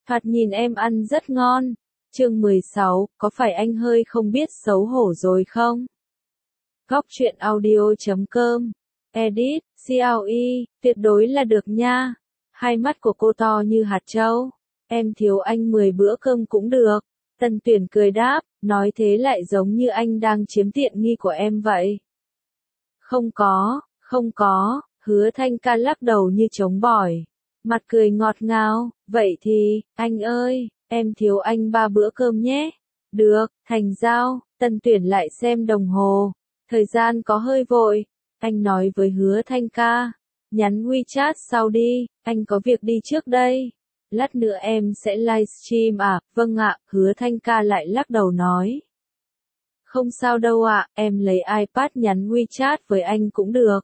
Thoạt nhìn em ăn rất ngon. Chương 16, có phải anh hơi không biết xấu hổ rồi không? Góc truyện audio.com. Edit, CLE, tuyệt đối là được nha. Hai mắt của cô to như hạt trâu. Em thiếu anh 10 bữa cơm cũng được. Tần Tuyển cười đáp, nói thế lại giống như anh đang chiếm tiện nghi của em vậy. Không có, Hứa Thanh Ca lắc đầu như trống bỏi. Mặt cười ngọt ngào, vậy thì, anh ơi, em thiếu anh 3 bữa cơm nhé. Được, thành giao. Tần Tuyển lại xem đồng hồ. Thời gian có hơi vội. Anh nói với Hứa Thanh Ca. Nhắn WeChat sau đi, anh có việc đi trước đây. Lát nữa em sẽ livestream à? Vâng ạ, Hứa Thanh Ca lại lắc đầu nói. Không sao đâu ạ, em lấy iPad nhắn WeChat với anh cũng được.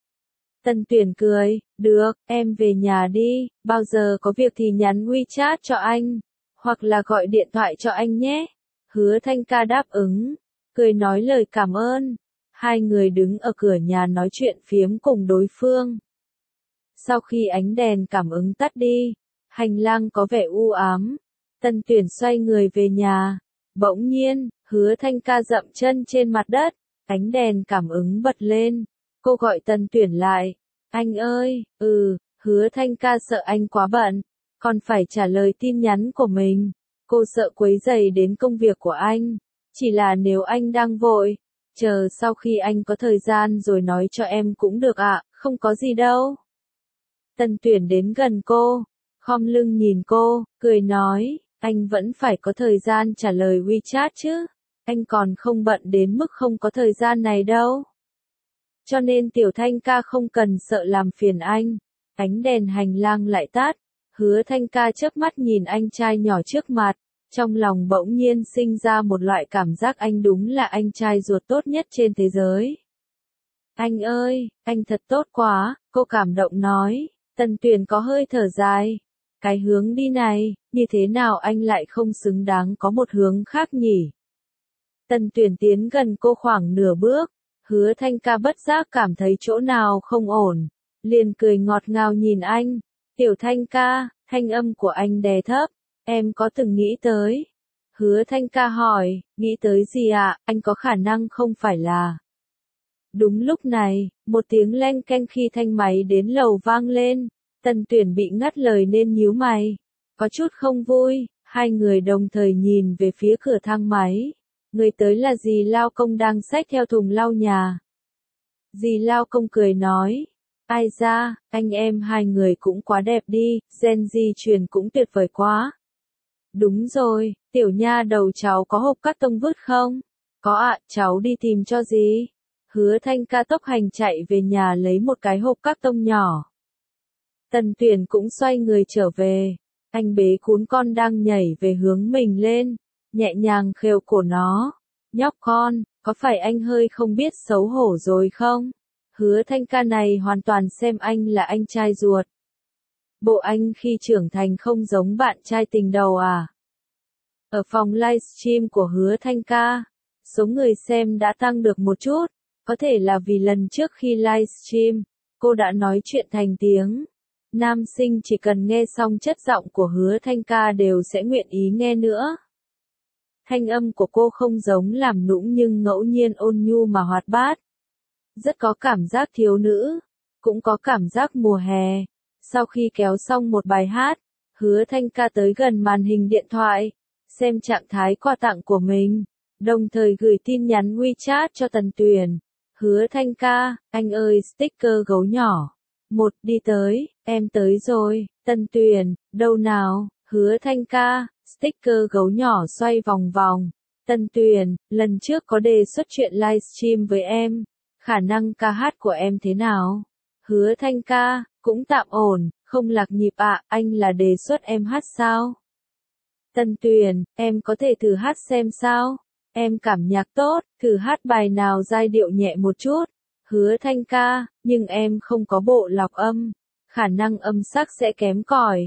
Tần Tuyển cười, được, em về nhà đi, bao giờ có việc thì nhắn WeChat cho anh, hoặc là gọi điện thoại cho anh nhé. Hứa Thanh Ca đáp ứng, cười nói lời cảm ơn. Hai người đứng ở cửa nhà nói chuyện phiếm cùng đối phương. Sau khi ánh đèn cảm ứng tắt đi, hành lang có vẻ u ám. Tần Tuyển xoay người về nhà. Bỗng nhiên, Hứa Thanh Ca dậm chân trên mặt đất, ánh đèn cảm ứng bật lên. Cô gọi Tần Tuyển lại. Anh ơi, Hứa Thanh Ca sợ anh quá bận, còn phải trả lời tin nhắn của mình. Cô sợ quấy rầy đến công việc của anh. Chỉ là nếu anh đang vội, chờ sau khi anh có thời gian rồi nói cho em cũng được ạ, không có gì đâu. Tần Tuyển đến gần cô, khom lưng nhìn cô, cười nói, anh vẫn phải có thời gian trả lời WeChat chứ, anh còn không bận đến mức không có thời gian này đâu. Cho nên Tiểu Thanh Ca không cần sợ làm phiền anh. Ánh đèn hành lang lại tắt, Hứa Thanh Ca chớp mắt nhìn anh trai nhỏ trước mặt, trong lòng bỗng nhiên sinh ra một loại cảm giác anh đúng là anh trai ruột tốt nhất trên thế giới. Anh ơi, anh thật tốt quá, cô cảm động nói. Tần Tuyển có hơi thở dài. Cái hướng đi này, như thế nào anh lại không xứng đáng có một hướng khác nhỉ? Tần Tuyển tiến gần cô khoảng nửa bước. Hứa Thanh Ca bất giác cảm thấy chỗ nào không ổn. Liền cười ngọt ngào nhìn anh. Tiểu Thanh Ca, thanh âm của anh đè thấp. Em có từng nghĩ tới? Hứa Thanh Ca hỏi, nghĩ tới gì ạ? Anh có khả năng không phải là... Đúng lúc này, một tiếng leng keng khi thanh máy đến lầu vang lên. Tần Tuyển bị ngắt lời nên nhíu mày. Có chút không vui, hai người đồng thời nhìn về phía cửa thang máy. Người tới là dì Lao Công đang xách theo thùng lau nhà. Dì Lao Công cười nói. Ai da, anh em hai người cũng quá đẹp đi, gen di truyền cũng tuyệt vời quá. Đúng rồi, tiểu nha đầu cháu có hộp cát tông vứt không? Có ạ, cháu đi tìm cho dì. Hứa Thanh Ca tốc hành chạy về nhà lấy một cái hộp cát tông nhỏ. Tần Tuyển cũng xoay người trở về. Anh bế cún con đang nhảy về hướng mình lên, nhẹ nhàng khều cổ nó. Nhóc con, có phải anh hơi không biết xấu hổ rồi không? Hứa Thanh Ca này hoàn toàn xem anh là anh trai ruột. Bộ anh khi trưởng thành không giống bạn trai tình đầu à? Ở phòng livestream của Hứa Thanh Ca, số người xem đã tăng được một chút. Có thể là vì lần trước khi livestream, cô đã nói chuyện thành tiếng. Nam sinh chỉ cần nghe xong chất giọng của Hứa Thanh Ca đều sẽ nguyện ý nghe nữa. Thanh âm của cô không giống làm nũng nhưng ngẫu nhiên ôn nhu mà hoạt bát. Rất có cảm giác thiếu nữ, cũng có cảm giác mùa hè. Sau khi kéo xong một bài hát, Hứa Thanh Ca tới gần màn hình điện thoại, xem trạng thái quà tặng của mình, đồng thời gửi tin nhắn WeChat cho Tần Tuyển. Hứa Thanh Ca, anh ơi sticker gấu nhỏ. Một đi tới, em tới rồi. Tần Tuyển, đâu nào? Hứa Thanh Ca, sticker gấu nhỏ xoay vòng vòng. Tần Tuyển, lần trước có đề xuất chuyện livestream với em. Khả năng ca hát của em thế nào? Hứa Thanh Ca, cũng tạm ổn, không lạc nhịp ạ, anh là đề xuất em hát sao? Tần Tuyển, em có thể thử hát xem sao? Em cảm nhạc tốt, thử hát bài nào giai điệu nhẹ một chút. Hứa Thanh Ca, nhưng em không có bộ lọc âm, khả năng âm sắc sẽ kém cỏi.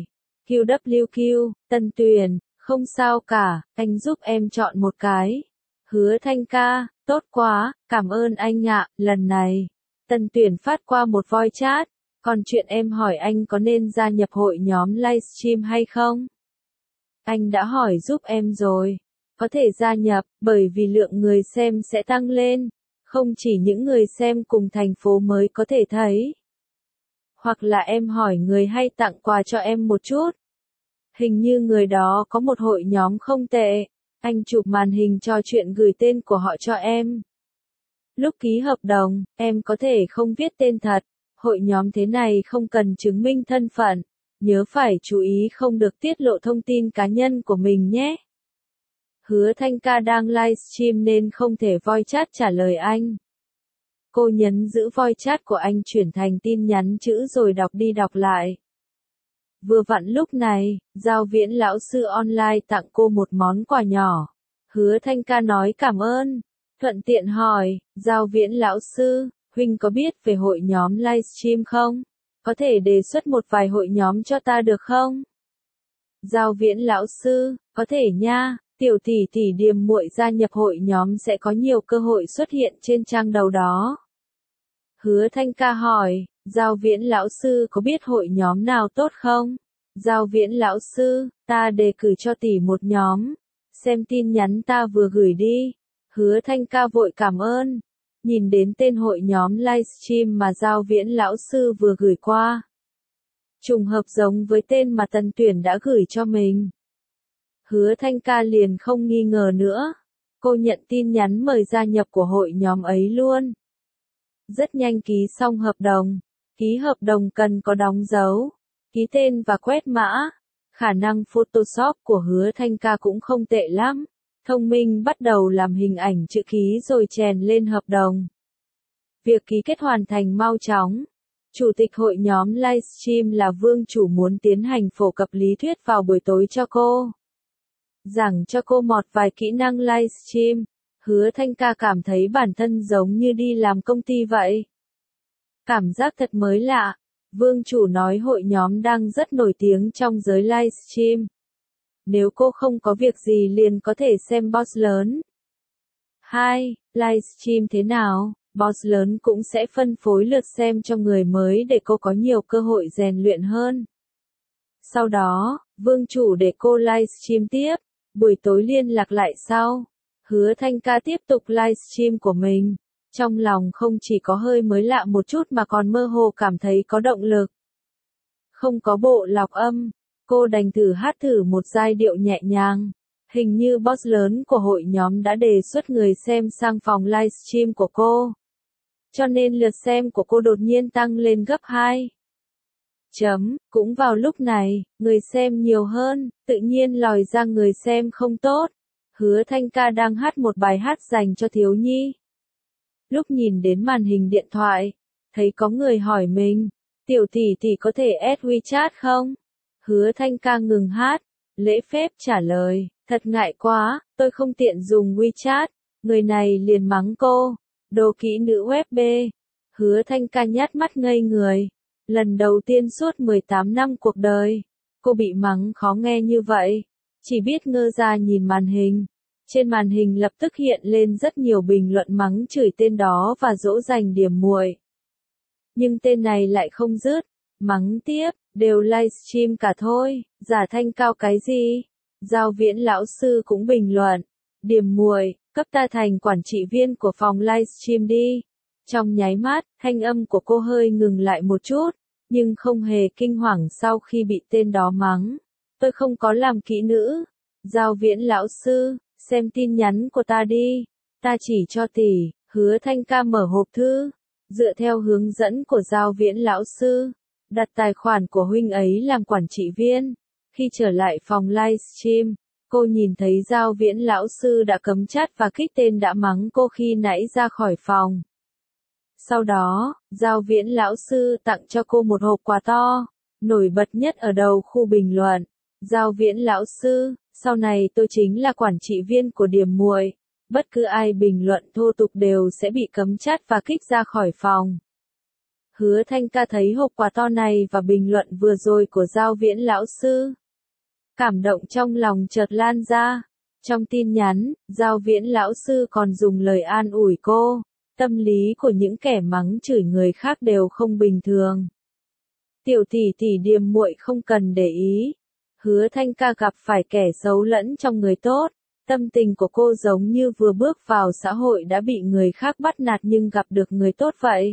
QWQ, Tần Tuyển, không sao cả, anh giúp em chọn một cái. Hứa Thanh Ca, tốt quá, cảm ơn anh ạ, lần này. Tần Tuyển phát qua một voice chat, còn chuyện em hỏi anh có nên gia nhập hội nhóm livestream hay không? anh đã hỏi giúp em rồi. Có thể gia nhập, bởi vì lượng người xem sẽ tăng lên. Không chỉ những người xem cùng thành phố mới có thể thấy. Hoặc là em hỏi người hay tặng quà cho em một chút. Hình như người đó có một hội nhóm không tệ. Anh chụp màn hình trò chuyện gửi tên của họ cho em. Lúc ký hợp đồng, em có thể không viết tên thật. Hội nhóm thế này không cần chứng minh thân phận. Nhớ phải chú ý không được tiết lộ thông tin cá nhân của mình nhé. Hứa Thanh Ca đang livestream nên không thể voice chat trả lời anh. Cô nhấn giữ voice chat của anh chuyển thành tin nhắn chữ rồi đọc đi đọc lại. Vừa vặn lúc này, Giao Viễn lão sư online tặng cô một món quà nhỏ. Hứa Thanh Ca nói cảm ơn. Thuận tiện hỏi, Giao Viễn lão sư, huynh có biết về hội nhóm livestream không? Có thể đề xuất một vài hội nhóm cho ta được không? Giao Viễn lão sư, có thể nha, tiểu tỷ tỷ Điềm muội gia nhập hội nhóm sẽ có nhiều cơ hội xuất hiện trên trang đầu đó. Hứa Thanh Ca hỏi, Giao Viễn lão sư có biết hội nhóm nào tốt không? Giao Viễn lão sư, ta đề cử cho tỷ một nhóm. Xem tin nhắn ta vừa gửi đi. Hứa Thanh Ca vội cảm ơn. Nhìn đến tên hội nhóm livestream mà Giao Viễn lão sư vừa gửi qua. Trùng hợp giống với tên mà Tần Tuyển đã gửi cho mình. Hứa Thanh Ca liền không nghi ngờ nữa. Cô nhận tin nhắn mời gia nhập của hội nhóm ấy luôn. Rất nhanh ký xong hợp đồng. Ký hợp đồng cần có đóng dấu, ký tên và quét mã. Khả năng Photoshop của Hứa Thanh Ca cũng không tệ lắm. Thông minh bắt đầu làm hình ảnh chữ ký rồi chèn lên hợp đồng. Việc ký kết hoàn thành mau chóng. Chủ tịch hội nhóm livestream là Vương Chủ muốn tiến hành phổ cập lý thuyết vào buổi tối cho cô. Giảng cho cô một vài kỹ năng livestream. Hứa Thanh Ca cảm thấy bản thân giống như đi làm công ty vậy. Cảm giác thật mới lạ. Vương Chủ nói hội nhóm đang rất nổi tiếng trong giới livestream. Nếu cô không có việc gì liền có thể xem Boss lớn. 2. Livestream thế nào? Boss lớn cũng sẽ phân phối lượt xem cho người mới để cô có nhiều cơ hội rèn luyện hơn. Sau đó, Vương Chủ để cô livestream tiếp. Buổi tối liên lạc lại sau. Hứa Thanh Ca tiếp tục livestream của mình. Trong lòng không chỉ có hơi mới lạ một chút mà còn mơ hồ cảm thấy có động lực. Không có bộ lọc âm, cô đành thử hát thử một giai điệu nhẹ nhàng. Hình như boss lớn của hội nhóm đã đề xuất người xem sang phòng livestream của cô. Cho nên lượt xem của cô đột nhiên tăng lên gấp 2. Cũng vào lúc này, người xem nhiều hơn, tự nhiên lòi ra người xem không tốt. Hứa Thanh Ca đang hát một bài hát dành cho thiếu nhi. Lúc nhìn đến màn hình điện thoại, thấy có người hỏi mình, tiểu tỷ tỷ có thể add WeChat không? Hứa Thanh Ca ngừng hát, lễ phép trả lời, thật ngại quá, tôi không tiện dùng WeChat. Người này liền mắng cô, đồ kỹ nữ web B. Hứa Thanh Ca nhát mắt ngây người. Lần đầu tiên suốt 18 năm cuộc đời, cô bị mắng khó nghe như vậy. Chỉ biết ngơ ra nhìn màn hình. Trên màn hình lập tức hiện lên rất nhiều bình luận mắng chửi tên đó và dỗ dành Điềm muội. Nhưng tên này lại không dứt, mắng tiếp, đều livestream cả thôi, giả thanh cao cái gì? Giao Viễn lão sư cũng bình luận, Điềm muội, cấp ta thành quản trị viên của phòng livestream đi. Trong nháy mắt, thanh âm của cô hơi ngừng lại một chút, nhưng không hề kinh hoàng sau khi bị tên đó mắng. Tôi không có làm kỹ nữ. Giao Viễn lão sư, xem tin nhắn của ta đi. Ta chỉ cho tỷ. Hứa Thanh Ca mở hộp thư. Dựa theo hướng dẫn của Giao Viễn lão sư, đặt tài khoản của huynh ấy làm quản trị viên. Khi trở lại phòng livestream, cô nhìn thấy Giao Viễn lão sư đã cấm chat và kích tên đã mắng cô khi nãy ra khỏi phòng. Sau đó, Giao Viễn lão sư tặng cho cô một hộp quà to, nổi bật nhất ở đầu khu bình luận. Giao Viễn lão sư, sau này tôi chính là quản trị viên của Điềm muội. Bất cứ ai bình luận thô tục đều sẽ bị cấm chat và kích ra khỏi phòng. Hứa Thanh Ca thấy hộp quà to này và bình luận vừa rồi của Giao Viễn lão sư. Cảm động trong lòng chợt lan ra. Trong tin nhắn, Giao Viễn lão sư còn dùng lời an ủi cô. Tâm lý của những kẻ mắng chửi người khác đều không bình thường. Tiểu tỷ tỷ Điềm muội không cần để ý. Hứa Thanh Ca gặp phải kẻ xấu lẫn trong người tốt. Tâm tình của cô giống như vừa bước vào xã hội đã bị người khác bắt nạt nhưng gặp được người tốt vậy.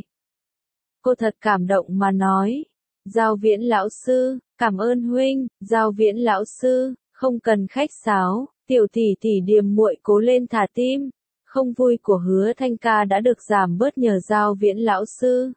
Cô thật cảm động mà nói. Giao Viễn lão sư, cảm ơn huynh. Giao Viễn lão sư, không cần khách sáo. Tiểu tỷ tỷ Điềm muội cố lên thả tim. Không vui của Hứa Thanh Ca đã được giảm bớt nhờ Giao Viễn lão sư.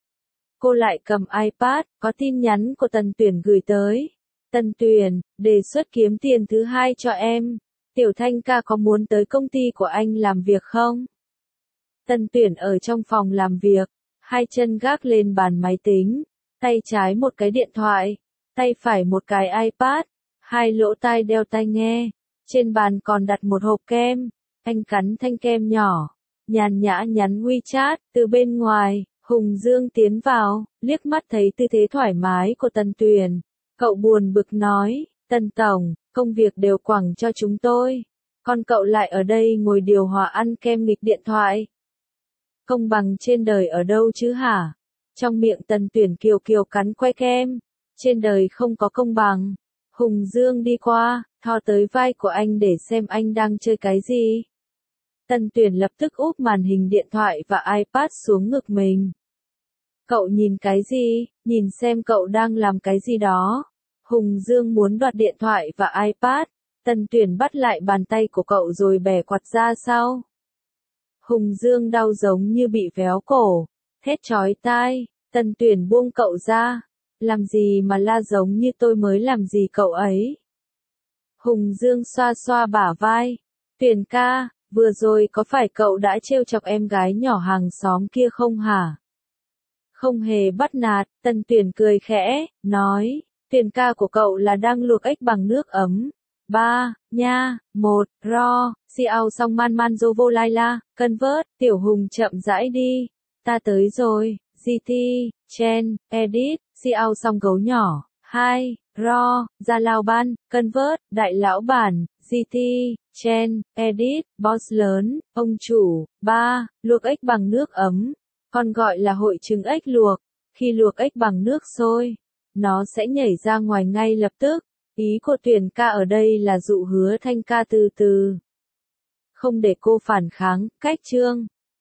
Cô lại cầm iPad, có tin nhắn của Tần Tuyển gửi tới. Tần Tuyển, đề xuất kiếm tiền thứ hai cho em. Tiểu Thanh Ca có muốn tới công ty của anh làm việc không? Tần Tuyển ở trong phòng làm việc, hai chân gác lên bàn máy tính, tay trái một cái điện thoại, tay phải một cái iPad, hai lỗ tai đeo tai nghe, trên bàn còn đặt một hộp kem. Anh cắn thanh kem nhỏ, nhàn nhã nhắn WeChat. Từ bên ngoài, Hùng Dương tiến vào, liếc mắt thấy tư thế thoải mái của Tần Tuyển. Cậu buồn bực nói, Tần Tổng, công việc đều quẳng cho chúng tôi. Còn cậu lại ở đây ngồi điều hòa ăn kem nghịch điện thoại. Công bằng trên đời ở đâu chứ hả? Trong miệng Tần Tuyển kiều kiều cắn que kem. Trên đời không có công bằng. Hùng Dương đi qua, thò tới vai của anh để xem anh đang chơi cái gì. Tần Tuyển lập tức úp màn hình điện thoại và iPad xuống ngực mình. Cậu nhìn cái gì? Nhìn xem cậu đang làm cái gì đó. Hùng Dương muốn đoạt điện thoại và iPad. Tần Tuyển bắt lại bàn tay của cậu rồi bẻ quạt ra sau. Hùng Dương đau giống như bị véo cổ. Thét chói tai. Tần Tuyển buông cậu ra. Làm gì mà la giống như tôi mới làm gì cậu ấy. Hùng Dương xoa xoa bả vai. Tuyển ca, vừa rồi có phải cậu đã trêu chọc em gái nhỏ hàng xóm kia không hả? Không hề bắt nạt, Tần Tuyển cười khẽ, nói, Tuyển ca của cậu là đang luộc ếch bằng nước ấm. 3, nha, 1, ro, siao xong man man dô vô lai la, convert, Tiểu Hùng chậm rãi đi. Ta tới rồi, GT, Chen, edit, siao xong gấu nhỏ. 2, ro, ra lao ban, convert, đại lão bản, GT, Chen, edit, boss lớn, ông chủ. 3, luộc ếch bằng nước ấm. Còn gọi là hội chứng ếch luộc. Khi luộc ếch bằng nước sôi, nó sẽ nhảy ra ngoài ngay lập tức. Ý của Tuyển ca ở đây là dụ Hứa Thanh Ca từ từ. Không để cô phản kháng, cách chương.